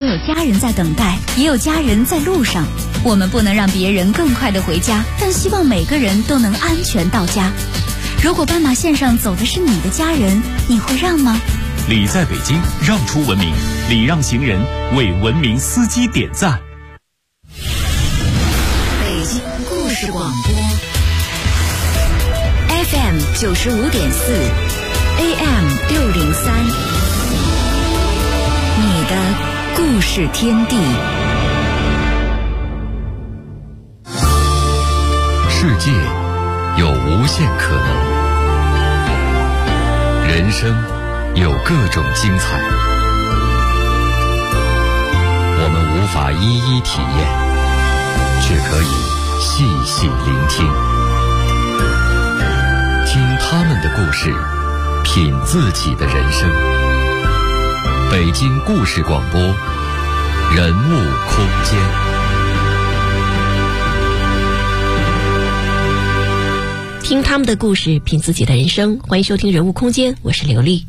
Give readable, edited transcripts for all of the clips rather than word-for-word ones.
有家人在等待，也有家人在路上。我们不能让别人更快地回家，但希望每个人都能安全到家。如果斑马线上走的是你的家人，你会让吗？ 礼在北京，让出文明，礼让行人，为文明司机点赞。 北京故事广播 FM 95.4 AM 603，你的故事天地。 世界有无限可能，人生有各种精彩，我们无法一一体验，却可以细细聆听，听他们的故事，品自己的人生。北京故事广播，人物空间。 听他们的故事，品自己的人生。欢迎收听人物空间，我是刘丽。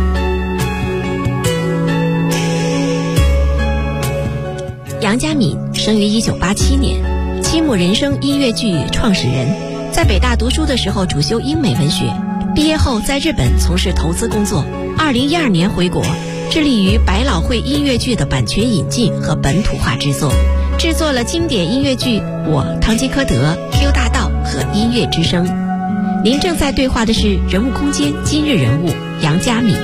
杨佳敏生于1987年，七木人生音乐剧创始人，在北大读书的时候主修英美文学，毕业后在日本从事投资工作。2012年回国，致力于百老汇音乐剧的版权引进和本土化制作，制作了经典音乐剧《我、堂吉诃德》、《Q 大道》和《音乐之声》。您正在对话的是人物空间今日人物杨佳敏。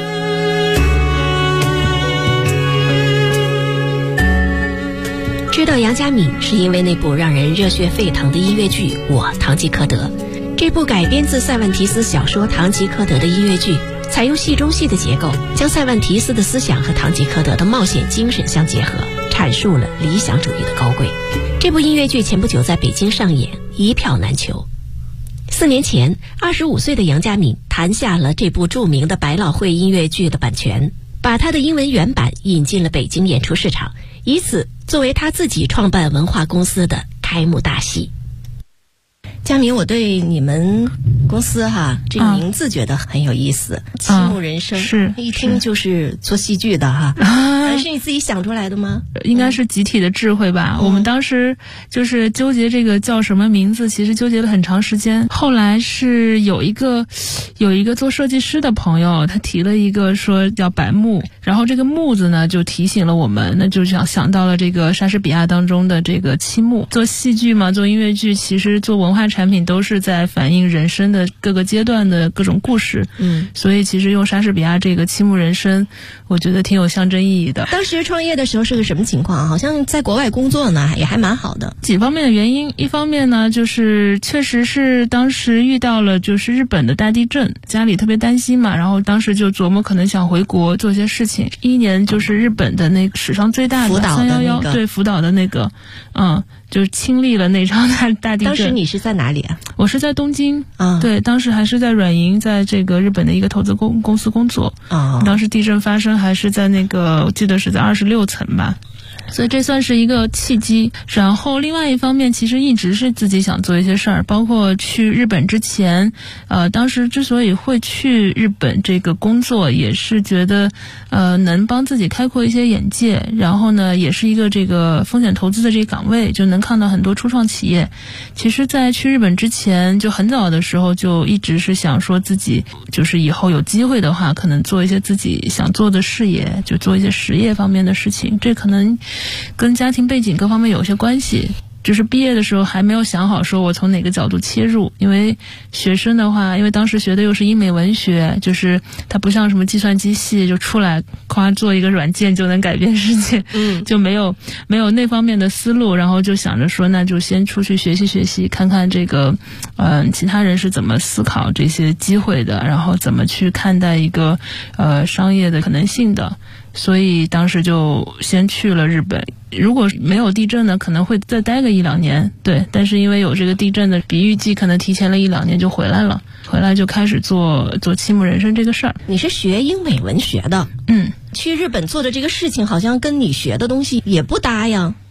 知道杨佳敏是因为那部让人热血沸腾的音乐剧《我、堂吉诃德》。这部改编自塞万提斯小说《堂吉诃德》的音乐剧，采用戏中戏的结构，将塞万提斯的思想和堂吉诃德的冒险精神相结合，阐述了理想主义的高贵。这部音乐剧前不久在北京上演，一票难求。4年前，25岁的杨佳敏谈下了这部著名的百老汇音乐剧的版权，把他的英文原版引进了北京演出市场，以此作为他自己创办文化公司的开幕大戏。佳敏，我对你们公司这个名字觉得很有意思，七木人生， 是一听就是做戏剧的是你自己想出来的吗？ 应该是集体的智慧吧。我们当时就是纠结这个叫什么名字，其实纠结了很长时间。后来是有一个做设计师的朋友，他提了一个说叫百木，然后这个木字呢就提醒了我们，那就想到了这个莎士比亚当中的这个七木。做戏剧嘛，做音乐剧，其实做文化产品都是在反映人生的各个阶段的各种故事。所以其实用莎士比亚这个七木人生，我觉得挺有象征意义的。 当时创业的时候是个什么情况？好像在国外工作呢，也还蛮好的。 几方面的原因，一方面呢，就是确实是当时遇到了就是日本的大地震，家里特别担心嘛，然后当时就琢磨可能想回国做些事情。1年就是日本的那个史上最大的311，对，福岛的那个，就是亲历了那场大地震。 当时你是在哪里啊？ 我是在东京对，当时还是在软银，在这个日本的一个投资公司工作。当时地震发生还是在那个，我记得是在26层吧。所以这算是一个契机。然后另外一方面，其实一直是自己想做一些事儿，包括去日本之前，当时之所以会去日本这个工作，也是觉得能帮自己开阔一些眼界，然后呢也是一个这个风险投资的这个岗位，就能看到很多初创企业。其实在去日本之前，就很早的时候就一直是想说自己就是以后有机会的话，可能做一些自己想做的事业，就做一些实业方面的事情。这可能跟家庭背景各方面有些关系，就是毕业的时候还没有想好说我从哪个角度切入。因为学生的话，因为当时学的又是英美文学，就是它不像什么计算机系就出来夸做一个软件就能改变世界，就没有那方面的思路。然后就想着说那就先出去学习，看看这个其他人是怎么思考这些机会的，然后怎么去看待一个商业的可能性的。所以当时就先去了日本。如果没有地震呢，可能会再待个1-2年，对。但是因为有这个地震的比预计，可能提前了1-2年就回来了。回来就开始做七木人生这个事儿。 你是学英美文学的，去日本做的这个事情好像跟你学的东西也不搭呀。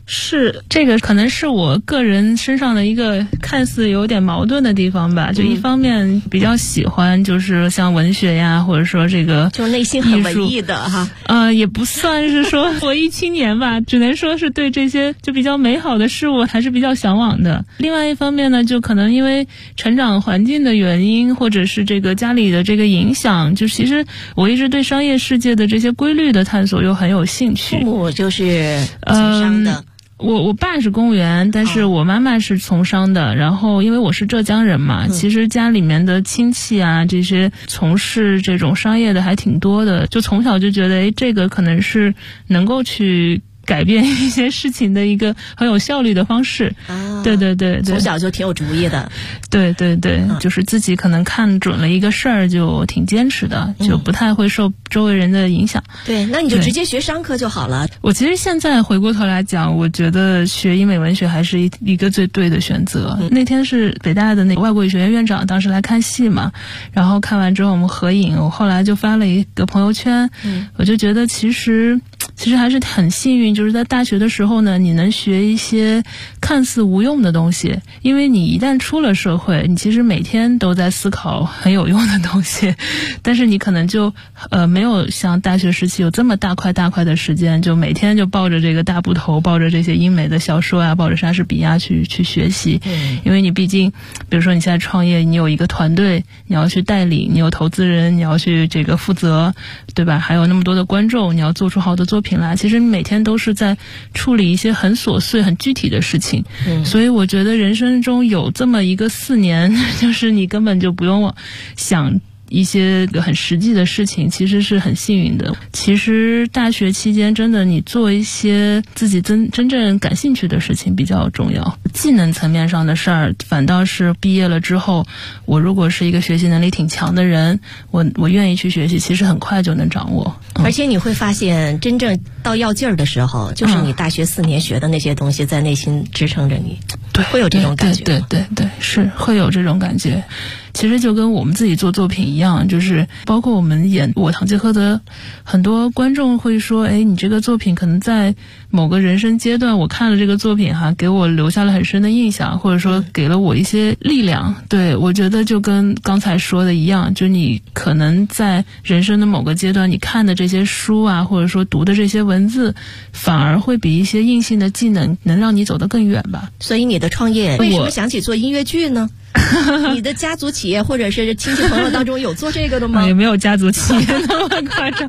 是，这个可能是我个人身上的一个看似有点矛盾的地方吧。就一方面比较喜欢，就是像文学呀，或者说这个就内心很文艺的哈。 也不算是说文艺青年吧，只能说是对这些就比较美好的事物还是比较向往的。另外一方面呢，就可能因为成长环境的原因，或者是这个家里的这个影响，就其实我一直对商业世界的这些规律的探索又很有兴趣。 父母就是从商的。 我爸是公务员，但是我妈妈是从商的。然后因为我是浙江人嘛，其实家里面的亲戚啊，这些从事这种商业的还挺多的。就从小就觉得，这个可能是能够去改变一些事情的一个很有效率的方式。对对对对， 从小就挺有主意的。 对对对，就是自己可能看准了一个事儿就挺坚持的，就不太会受周围人的影响。 对，那你就直接学商科就好了。 我其实现在回过头来讲，我觉得学英美文学还是一个最对的选择。那天是北大的那个外国语学院院长当时来看戏嘛，然后看完之后我们合影，我后来就发了一个朋友圈。我就觉得其实还是很幸运，就是在大学的时候呢，你能学一些看似无用的东西，因为你一旦出了社会，你其实每天都在思考很有用的东西，但是你可能就没有像大学时期有这么大块的时间，就每天就抱着这个大部头，抱着这些英美的小说啊，抱着莎士比亚去学习。因为你毕竟比如说你现在创业，你有一个团队，你要去带领，你有投资人，你要去这个负责，对吧？还有那么多的观众，你要做出好的作品来，其实你每天都是在处理一些很琐碎很具体的事情。所以我觉得人生中有这么一个4年，就是你根本就不用想一些很实际的事情，其实是很幸运的。其实大学期间真的你做一些自己真正感兴趣的事情比较重要。技能层面上的事儿，反倒是毕业了之后，我如果是一个学习能力挺强的人，我愿意去学习，其实很快就能掌握。 而且你会发现真正到要劲儿的时候，就是你大学4年学的那些东西在内心支撑着你。 对， 会有这种感觉。 对，是会有这种感觉。其实就跟我们自己做作品一样，就是包括我们演我堂吉诃德，很多观众会说，你这个作品可能在某个人生阶段，我看了这个作品给我留下了很深的印象，或者说给了我一些力量。对，我觉得就跟刚才说的一样，就你可能在人生的某个阶段，你看的这些书啊，或者说读的这些文字，反而会比一些硬性的技能能让你走得更远吧。 所以你的创业为什么想起做音乐剧呢？你的家族企业或者是亲戚朋友当中有做这个的吗？ 也没有家族企业那么夸张。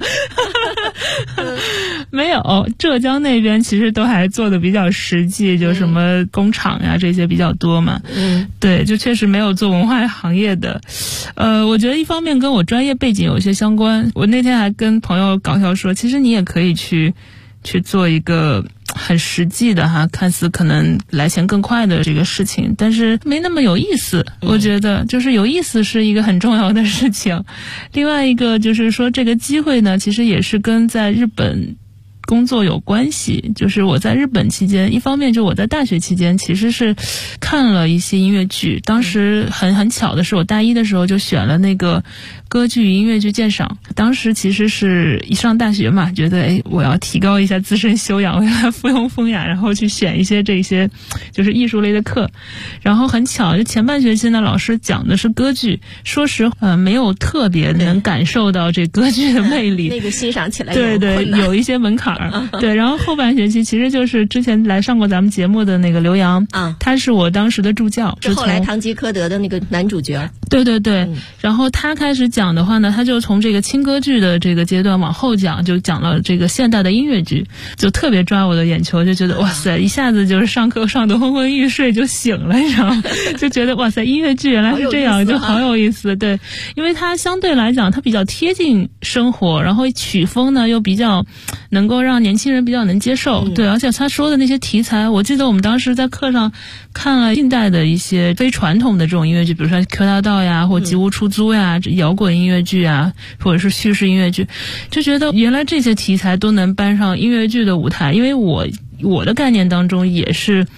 没有，浙江那边其实都还做的比较实际，就什么工厂呀这些比较多嘛。对，就确实没有做文化行业的。我觉得一方面跟我专业背景有一些相关。我那天还跟朋友搞笑说，其实你也可以去做一个很实际的看似可能来钱更快的这个事情，但是没那么有意思。我觉得就是有意思是一个很重要的事情。另外一个就是说，这个机会呢，其实也是跟在日本工作有关系。就是我在日本期间，一方面就我在大学期间其实是看了一些音乐剧，当时很巧的是我大一的时候就选了那个歌剧音乐剧鉴赏。当时其实是一上大学嘛，觉得我要提高一下自身修养，我要附庸风雅，然后去选一些这些就是艺术类的课。然后很巧，就前半学期呢，老师讲的是歌剧，说实话没有特别能感受到这歌剧的魅力， 那个欣赏起来对，有一些门槛。对，然后后半学期其实就是之前来上过咱们节目的那个刘洋他是我当时的助教， 是后来堂吉诃德的那个男主角。 对，然后他开始讲的话呢，他就从这个轻歌剧的这个阶段往后讲，就讲了这个现代的音乐剧，就特别抓我的眼球，就觉得哇塞，一下子就是上课上得昏昏欲睡就醒了，你知道吗？就觉得哇塞，音乐剧原来是这样，就好有意思。对，因为它相对来讲它比较贴近生活，然后曲风呢又比较能够让年轻人比较能接受。对，而且他说的那些题材，我记得我们当时在课上看了近代的一些非传统的这种音乐剧，比如说 Q 大道呀，或吉屋出租呀，摇滚音乐剧啊，或者是叙事音乐剧，就觉得原来这些题材都能搬上音乐剧的舞台。因为我的概念当中也是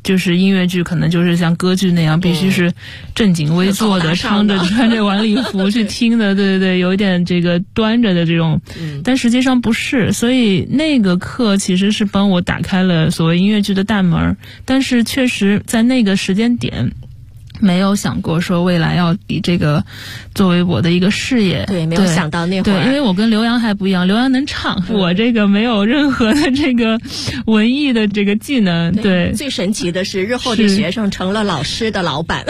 就是音乐剧可能就是像歌剧那样，必须是正襟危坐的，穿着晚礼服去听的，对对对，有一点这个端着的这种，但实际上不是。所以那个课其实是帮我打开了所谓音乐剧的大门，但是确实在那个时间点没有想过说未来要以这个作为我的一个事业。 对，没有想到那会儿。 对，因为我跟刘洋还不一样，刘洋能唱，我这个没有任何的这个文艺的这个技能。对， 最神奇的是日后的学生成了老师的老板。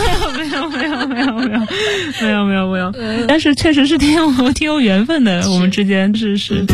没有，但是确实是挺有缘分的，我们之间是。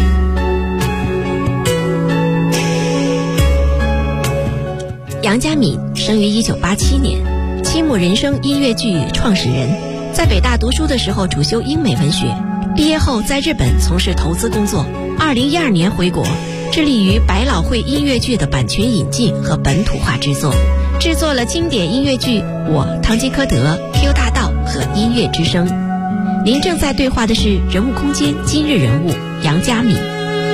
杨佳敏生于1987年，七木人生音乐剧创始人，在北大读书的时候主修英美文学，毕业后在日本从事投资工作。2012年回国，致力于百老汇音乐剧的版权引进和本土化制作，制作了经典音乐剧《我堂吉诃德》、《Q 大道》和《音乐之声》。您正在对话的是人物空间今日人物杨佳敏。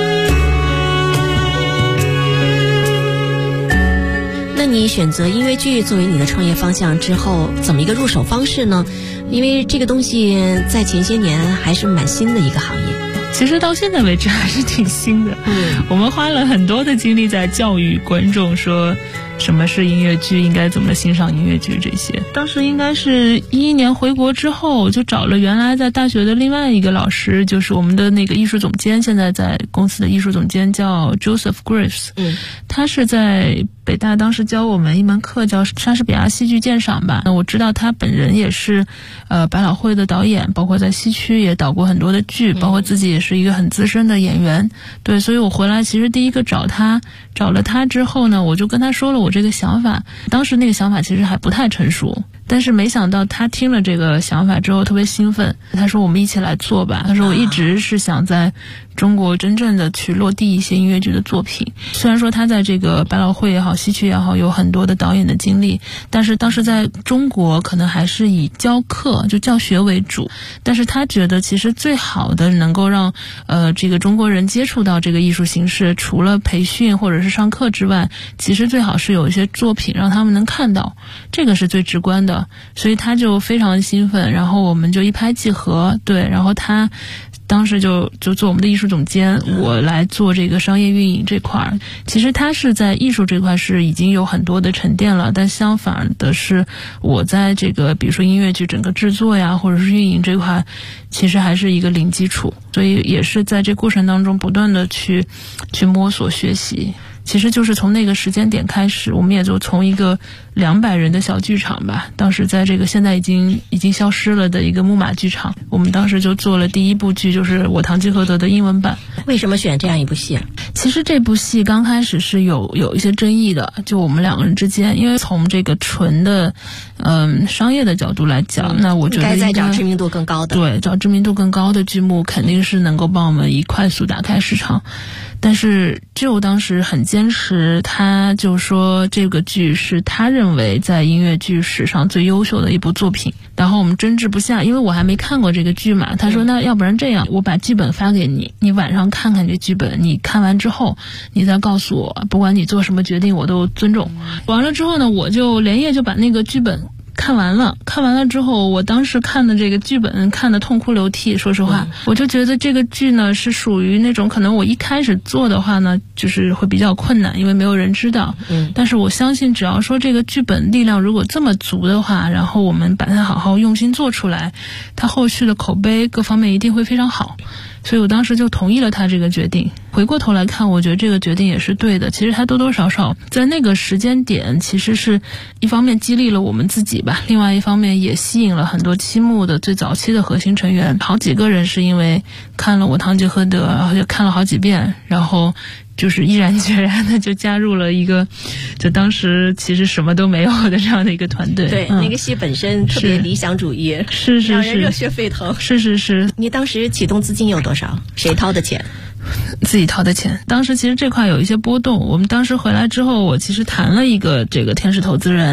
那你选择音乐剧作为你的创业方向之后，怎么一个入手方式呢？因为这个东西在前些年还是蛮新的一个行业。 其实到现在为止还是挺新的。我们花了很多的精力在教育观众说什么是音乐剧，应该怎么欣赏音乐剧这些。当时应该是2011年回国之后，就找了原来在大学的另外一个老师，就是我们的那个艺术总监，现在在公司的艺术总监叫 Joseph Graves。他是在北大当时教我们一门课叫莎士比亚戏剧鉴赏吧。我知道他本人也是百老汇的导演，包括在西区也导过很多的剧，包括自己也是一个很资深的演员。对，所以我回来其实第一个找了他之后呢，我就跟他说了我这个想法。当时那个想法其实还不太成熟，但是没想到他听了这个想法之后特别兴奋，他说我们一起来做吧。他说我一直是想在中国真正的去落地一些音乐剧的作品。虽然说他在这个百老汇也好，西区也好，有很多的导演的经历，但是当时在中国可能还是以教课就教学为主。但是他觉得其实最好的能够让这个中国人接触到这个艺术形式，除了培训或者是上课之外，其实最好是有一些作品让他们能看到，这个是最直观的。所以他就非常兴奋，然后我们就一拍即合。对，然后他当时就做我们的艺术总监，我来做这个商业运营这块。其实他是在艺术这块是已经有很多的沉淀了，但相反的是我在这个比如说音乐剧整个制作呀或者是运营这块其实还是一个零基础，所以也是在这过程当中不断的去摸索学习。其实就是从那个时间点开始，我们也就从一个200人的小剧场吧，当时在这个现在已经消失了的一个木马剧场，我们当时就做了第一部剧，就是我堂吉诃德的英文版。 为什么选这样一部戏？ 其实这部戏刚开始是有一些争议的，就我们2个人之间，因为从这个纯的商业的角度来讲，那我觉得应该再找知名度更高的。 对，找知名度更高的剧目肯定是能够帮我们快速打开市场。但是就当时很坚持，他就说这个剧是他认为在音乐剧史上最优秀的一部作品。然后我们争执不下，因为我还没看过这个剧嘛。他说那要不然这样，我把剧本发给你，你晚上看看这剧本，你看完之后你再告诉我，不管你做什么决定我都尊重。完了之后呢，我就连夜就把那个剧本看完了之后，我当时看的这个剧本看得痛哭流涕。说实话，我就觉得这个剧呢是属于那种可能我一开始做的话呢就是会比较困难，因为没有人知道。但是我相信只要说这个剧本力量如果这么足的话，然后我们把它好好用心做出来，它后续的口碑各方面一定会非常好。所以我当时就同意了他这个决定。回过头来看，我觉得这个决定也是对的。其实他多多少少在那个时间点，其实是一方面激励了我们自己吧，另外一方面也吸引了很多七木的最早期的核心成员，好几个人是因为看了我堂吉诃德，然后就看了好几遍，然后就是毅然决然的就加入了一个就当时其实什么都没有的这样的一个团队。 对，那个戏本身特别理想主义， 是让人热血沸腾。 是。 你当时启动资金有多少？谁掏的钱？ 自己掏的钱。当时其实这块有一些波动，我们当时回来之后，我其实谈了一个这个天使投资人，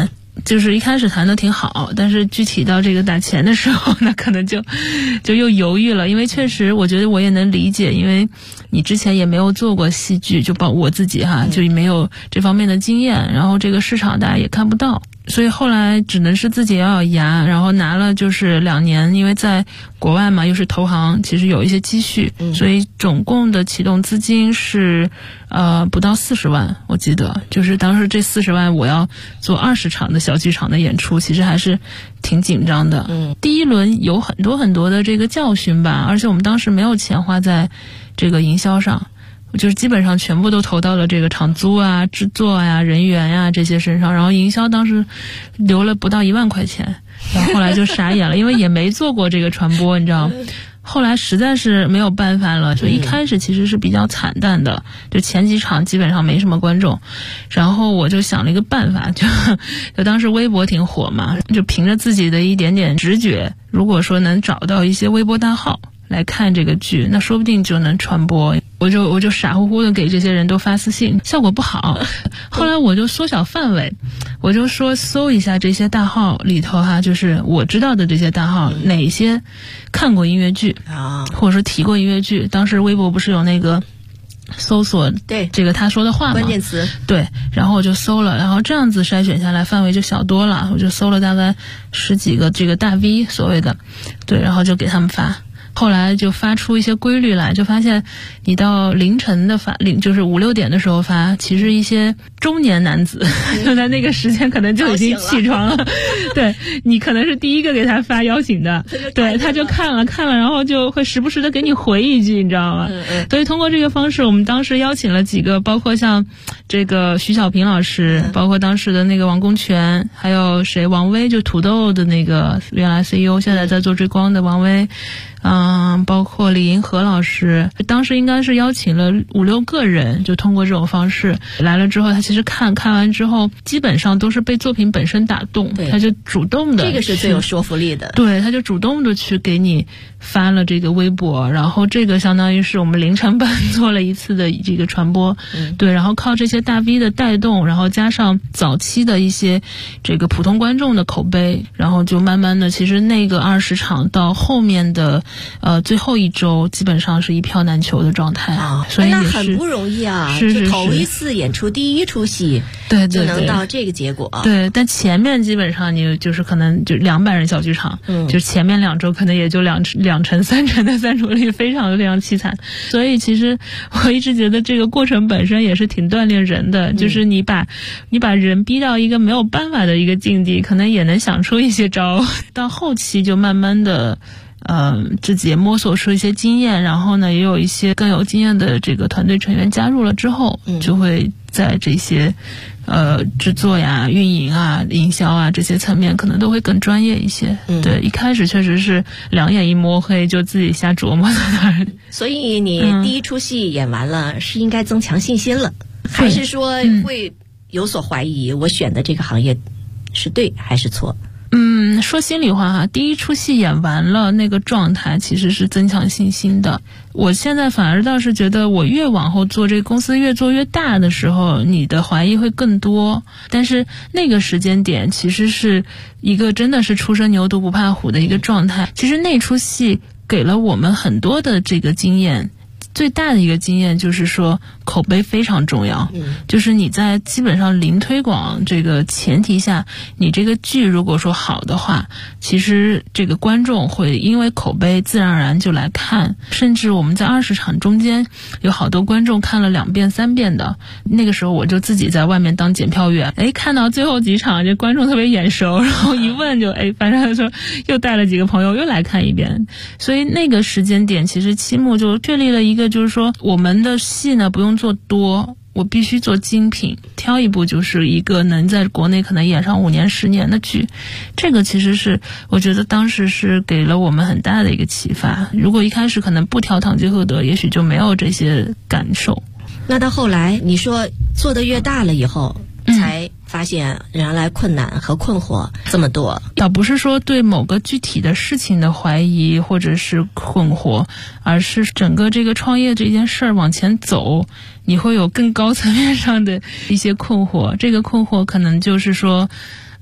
就是一开始谈的挺好，但是具体到这个打钱的时候呢，可能就又犹豫了，因为确实我觉得我也能理解，因为你之前也没有做过戏剧，就包括我自己就没有这方面的经验，然后这个市场大家也看不到，所以后来只能是自己咬咬牙，然后拿了就是2年，因为在国外嘛，又是投行，其实有一些积蓄，所以总共的启动资金是不到40万，我记得就是当时这40万我要做20场的小剧场的演出，其实还是挺紧张的。第一轮有很多很多的这个教训吧，而且我们当时没有钱花在这个营销上，就是基本上全部都投到了这个场租啊、制作呀、人员呀这些身上，然后营销当时留了不到1万块钱，然后后来就傻眼了，因为也没做过这个传播，你知道吗？后来实在是没有办法了，就一开始其实是比较惨淡的，就前几场基本上没什么观众，然后我就想了一个办法，就当时微博挺火嘛，就凭着自己的一点点直觉，如果说能找到一些微博大号来看这个剧，那说不定就能传播。我就傻乎乎的给这些人都发私信，效果不好。后来我就缩小范围，我就说搜一下这些大号里头就是我知道的这些大号，哪些看过音乐剧或者说提过音乐剧。当时微博不是有那个搜索对这个他说的话吗？ 关键词对，然后我就搜了，然后这样子筛选下来范围就小多了，我就搜了大概10几个这个大 V 所谓的，对，然后就给他们发。后来就发出一些规律来，就发现你到凌晨的发，就是5、6点的时候发，其实一些中年男子就在那个时间可能就已经起床了，对，你可能是第一个给他发邀请的，对，他就看了，然后就会时不时的给你回一句，你知道吗？所以通过这个方式，我们当时邀请了几个，包括像这个徐小平老师，包括当时的那个王功权，还有王威，就土豆的那个原来 CEO， 现在在做追光的王威。包括李银河老师，当时应该是邀请了5、6个人，就通过这种方式来了之后，他其实看完之后，基本上都是被作品本身打动，他就主动的， 这个是最有说服力的。 对，他就主动的去给你发了这个微博，然后这个相当于是我们零成本做了一次的这个传播，对，然后靠这些大 V 的带动，然后加上早期的一些这个普通观众的口碑，然后就慢慢的，其实那个20场到后面的最后一周基本上是一票难求的状态所以那很不容易啊， 是头一次演出第一出戏， 对， 就能到这个结果。 对，但前面基本上你就是可能就200人小剧场，就前面2周可能也就2成3成的散出率，非常非常凄惨。所以其实我一直觉得这个过程本身也是挺锻炼人的，就是你把人逼到一个没有办法的一个境地，可能也能想出一些招。到后期就慢慢的自己也摸索出一些经验，然后呢也有一些更有经验的这个团队成员加入了之后，就会在这些制作呀、运营啊、营销啊这些层面可能都会更专业一些。对，一开始确实是2眼一摸黑，就自己瞎琢磨在那儿。 所以你第一出戏演完了，是应该增强信心了，还是说会有所怀疑？我选的这个行业是对还是错？ 说心里话第一出戏演完了，那个状态其实是增强信心的。我现在反而倒是觉得，我越往后做这个公司越做越大的时候，你的怀疑会更多。但是那个时间点其实是一个真的是初生牛犊不怕虎的一个状态。其实那出戏给了我们很多的这个经验。最大的一个经验就是说口碑非常重要，就是你在基本上零推广这个前提下，你这个剧如果说好的话，其实这个观众会因为口碑自然而然就来看，甚至我们在20场中间有好多观众看了2遍3遍的。那个时候我就自己在外面当检票员，看到最后几场这观众特别眼熟，然后一问就反正说又带了几个朋友又来看一遍。所以那个时间点其实期末就确立了一个，就是说我们的戏呢不用做多，我必须做精品，挑一部就是一个能在国内可能演上5年10年的剧。这个其实是我觉得当时是给了我们很大的一个启发，如果一开始可能不挑堂吉诃德，也许就没有这些感受。 那到后来你说做得越大了以后才发现原来困难和困惑这么多。 倒不是说对某个具体的事情的怀疑或者是困惑，而是整个这个创业这件事儿往前走，你会有更高层面上的一些困惑。这个困惑可能就是说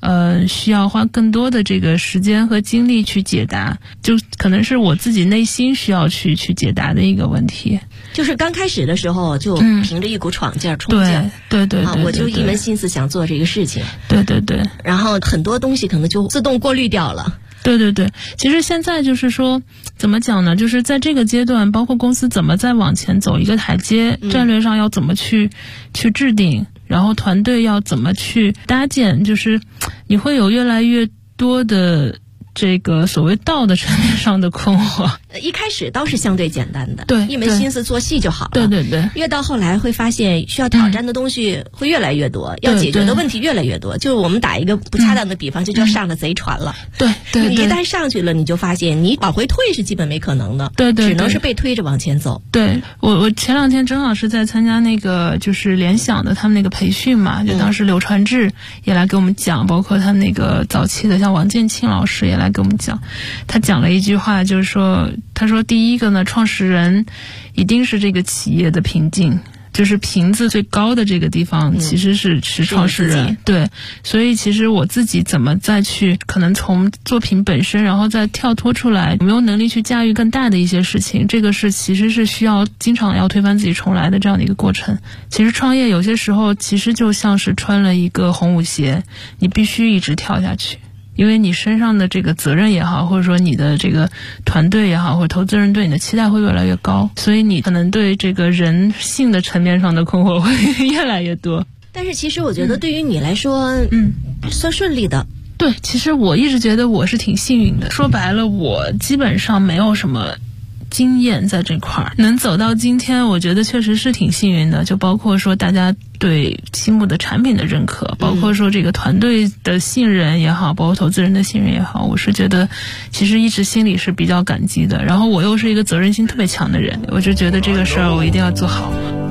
需要花更多的这个时间和精力去解答，就可能是我自己内心需要去解答的一个问题。 就是刚开始的时候就凭着一股闯劲儿、冲劲儿， 对， 我就一门心思想做这个事情， 对， 然后很多东西可能就自动过滤掉了。 对，其实现在就是说怎么讲呢，就是在这个阶段，包括公司怎么再往前走一个台阶，战略上要怎么去制定，然后团队要怎么去搭建，就是你会有越来越多的这个所谓道的层面上的困惑。 一开始倒是相对简单的， 对， 一门心思做戏就好了。 对， 越到后来会发现需要挑战的东西会越来越多，要解决的问题越来越多。就是我们打一个不恰当的比方，就叫上了贼船了。 对， 你一旦上去了，你就发现你往回退是基本没可能的。 对， 只能是被推着往前走。 对，我前两天正好是在参加那个就是联想的他们那个培训嘛，就当时刘传志也来给我们讲，包括他那个早期的像王建庆老师也来给我们讲。他讲了一句话，就是说，他说第一个呢，创始人一定是这个企业的瓶颈，就是瓶子最高的这个地方其实是创始人。对，所以其实我自己怎么再去可能从作品本身然后再跳脱出来，有没有能力去驾驭更大的一些事情，这个是其实是需要经常要推翻自己重来的这样的一个过程。其实创业有些时候其实就像是穿了一个红舞鞋，你必须一直跳下去，因为你身上的这个责任也好，或者说你的这个团队也好，或者投资人对你的期待会越来越高，所以你可能对这个人性的层面上的困惑会越来越多。 但是其实我觉得对于你来说算顺利的。 对，其实我一直觉得我是挺幸运的。说白了，我基本上没有什么经验在这块儿，能走到今天我觉得确实是挺幸运的。就包括说大家对西木的产品的认可，包括说这个团队的信任也好，包括投资人的信任也好，我是觉得其实一直心里是比较感激的。然后我又是一个责任心特别强的人，我就觉得这个事儿我一定要做好。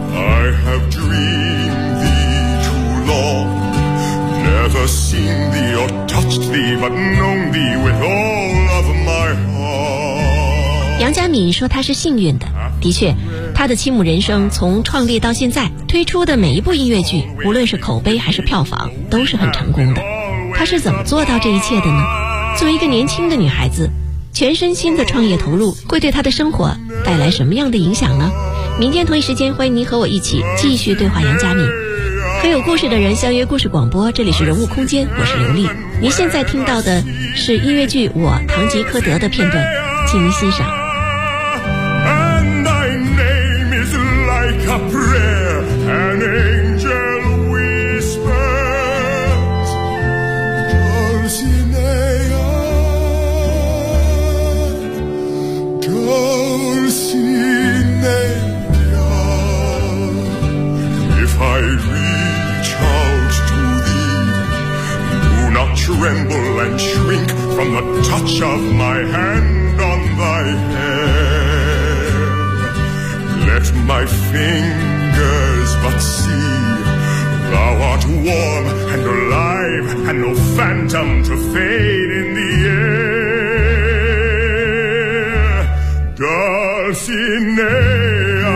I have dreamed thee too long, never seen thee or touched thee, but known thee with all of my heart. 杨家敏说他是幸运的，的确，他的七亩人生从创立到现在推出的每一部音乐剧，无论是口碑还是票房，都是很成功的。他是怎么做到这一切的呢？作为一个年轻的女孩子，全身心的创业投入，会对她的生活带来什么样的影响呢？明天同一时间，欢迎您和我一起继续对话杨家敏。和有故事的人相约故事广播，这里是人物空间，我是刘丽。您现在听到的是音乐剧《我堂吉诃德》的片段，请您欣赏。 And thy name is like a prayer, an angel whispers, Dulcinea, Dulcinea. If I reach out to thee, do not tremble and shrink from the touch of my hand on thy hair. Let my fingers but see thou art warm and alive, and no phantom to fade in the air. Dulcinea,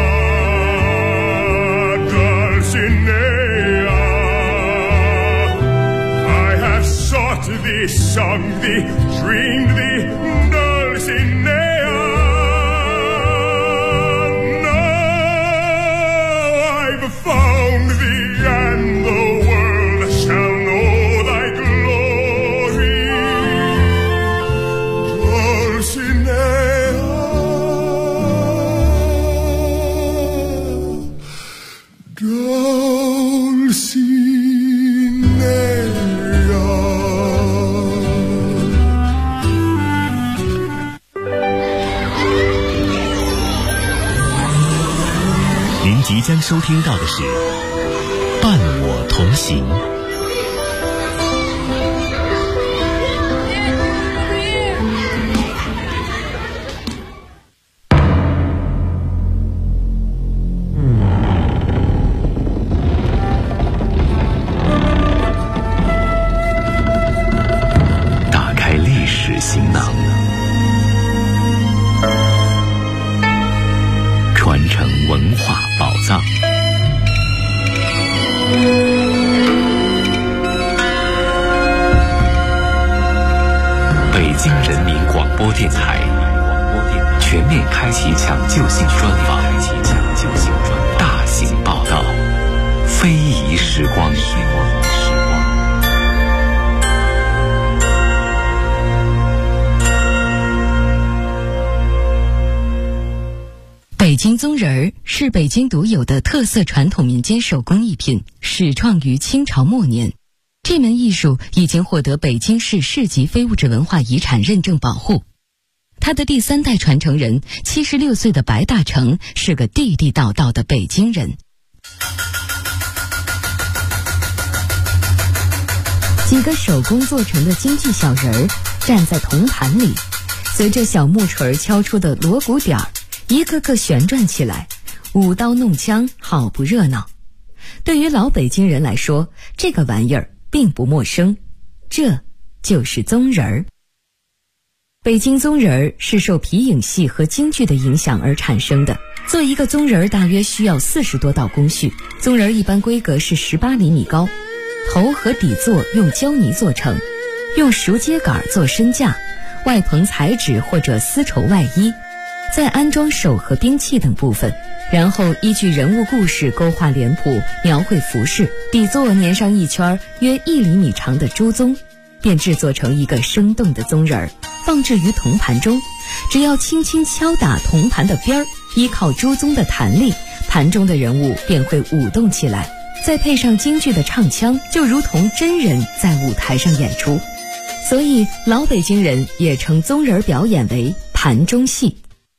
Dulcinea, I have sought thee, sung thee, dreamed thee, Dulcinea. Now I've found thee, and the world shall know thy glory. Dulcinea, Dulcinea. 您即将收听到的是《伴我同行》。打开历史行囊，传承文化宝藏。 电台全面开启抢救性专访，大型报道，非遗时光。 北京宗人儿是北京独有的特色传统民间手工艺品，始创于清朝末年。这门艺术已经获得北京市市级非物质文化遗产认证保护。他的第3代传承人76岁的白大成是个地地道道的北京人。几个手工做成的京剧小人儿站在铜盘里，随着小木锤敲出的锣鼓点儿，一个个旋转起来，舞刀弄枪，好不热闹。对于老北京人来说，这个玩意儿并不陌生，这就是宗人儿。北京宗人儿是受皮影戏和京剧的影响而产生的。做一个宗人儿大约需要40多道工序，宗人儿一般规格是18厘米高，头和底座用胶泥做成，用熟秸秆做身架，外棚彩纸或者丝绸外衣，再安装手和兵器等部分，然后依据人物故事勾画脸谱，描绘服饰，底座粘上一圈约1厘米长的朱宗，便制作成一个生动的宗人儿，放置于铜盘中。只要轻轻敲打铜盘的边儿，依靠朱宗的弹力，盘中的人物便会舞动起来，再配上京剧的唱腔，就如同真人在舞台上演出。所以老北京人也称宗人表演为盘中戏。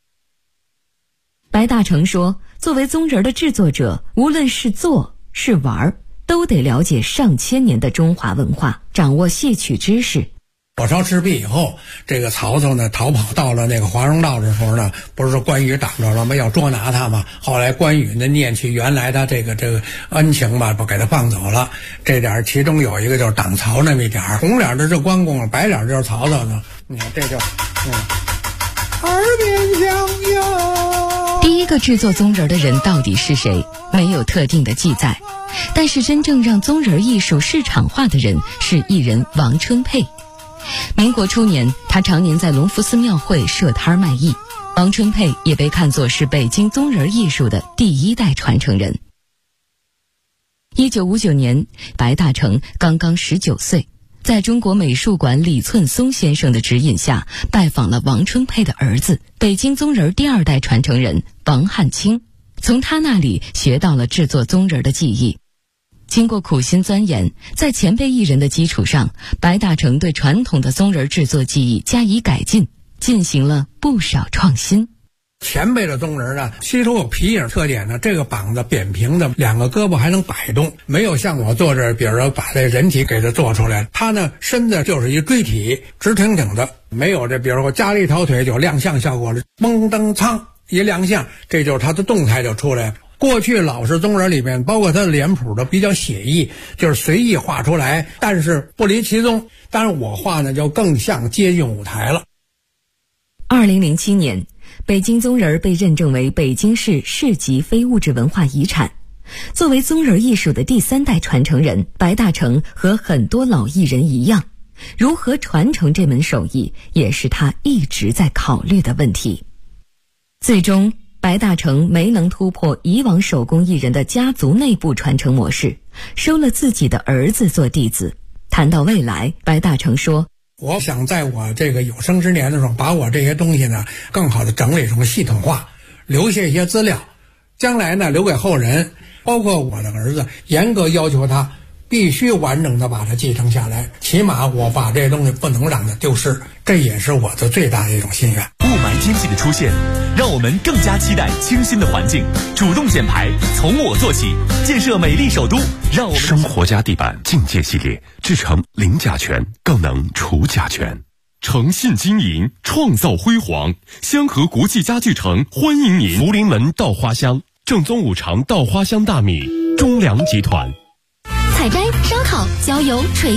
白大成说，作为宗人的制作者，无论是做是玩，都得了解上千年的中华文化，掌握戏曲知识。 火烧赤壁以后，这个曹操呢逃跑到了那个华容道的时候呢，不是说关羽挡着了吗？要捉拿他嘛。后来关羽呢念起原来他这个恩情吧，不给他放走了。这点其中有一个就是挡曹那么一点，红脸的是关公，白脸就是曹操呢。你看这就耳边响哟。 第一个制作宗人的人到底是谁？没有特定的记载。但是真正让宗人艺术市场化的人是艺人王春佩。民国初年，他常年在隆福寺庙会设摊卖艺。王春佩也被看作是北京宗人艺术的第1代传承人。1959年，白大成刚刚19岁，在中国美术馆李寸松先生的指引下，拜访了王春佩的儿子，北京宗人第2代传承人王汉卿，从他那里学到了制作宗人的技艺。经过苦心钻研，在前辈艺人的基础上，白大成对传统的宗人制作技艺加以改进，进行了不少创新。 前辈的宗人呢，其实有皮影特点呢，这个膀子扁平的，2个胳膊还能摆动，没有像我做这，比如说把这人体给它做出来，他呢身子就是一锥体，直挺挺的，没有这比如说加了一条腿就亮相效果了，嘣噔噌一亮相，这就是他的动态就出来了。过去老式宗人里面，包括他的脸谱的比较写意，就是随意画出来，但是不离其宗。当然我画呢就更像接近舞台了。 2007年，北京宗人被认证为北京市市级非物质文化遗产。作为宗人艺术的第3代传承人，白大成和很多老艺人一样，如何传承这门手艺，也是他一直在考虑的问题。最终白大成没能突破以往手工艺人的家族内部传承模式，收了自己的儿子做弟子。谈到未来，白大成说， 我想在我这个有生之年的时候，把我这些东西呢更好的整理成系统化，留下一些资料，将来呢留给后人，包括我的儿子，严格要求他必须完整的把它继承下来，起码我把这些东西不能让它丢失，这也是我的最大的一种心愿。 雾霾天气的出现，让我们更加期待清新的环境，主动减排，从我做起，建设美丽首都，让我们生活家地板境界系列制成零甲醛，更能除甲醛。 诚信经营，创造辉煌。香河国际家具城欢迎您。福临门稻花香，正宗五常稻花香大米，中粮集团。 采摘、烧烤、郊游、垂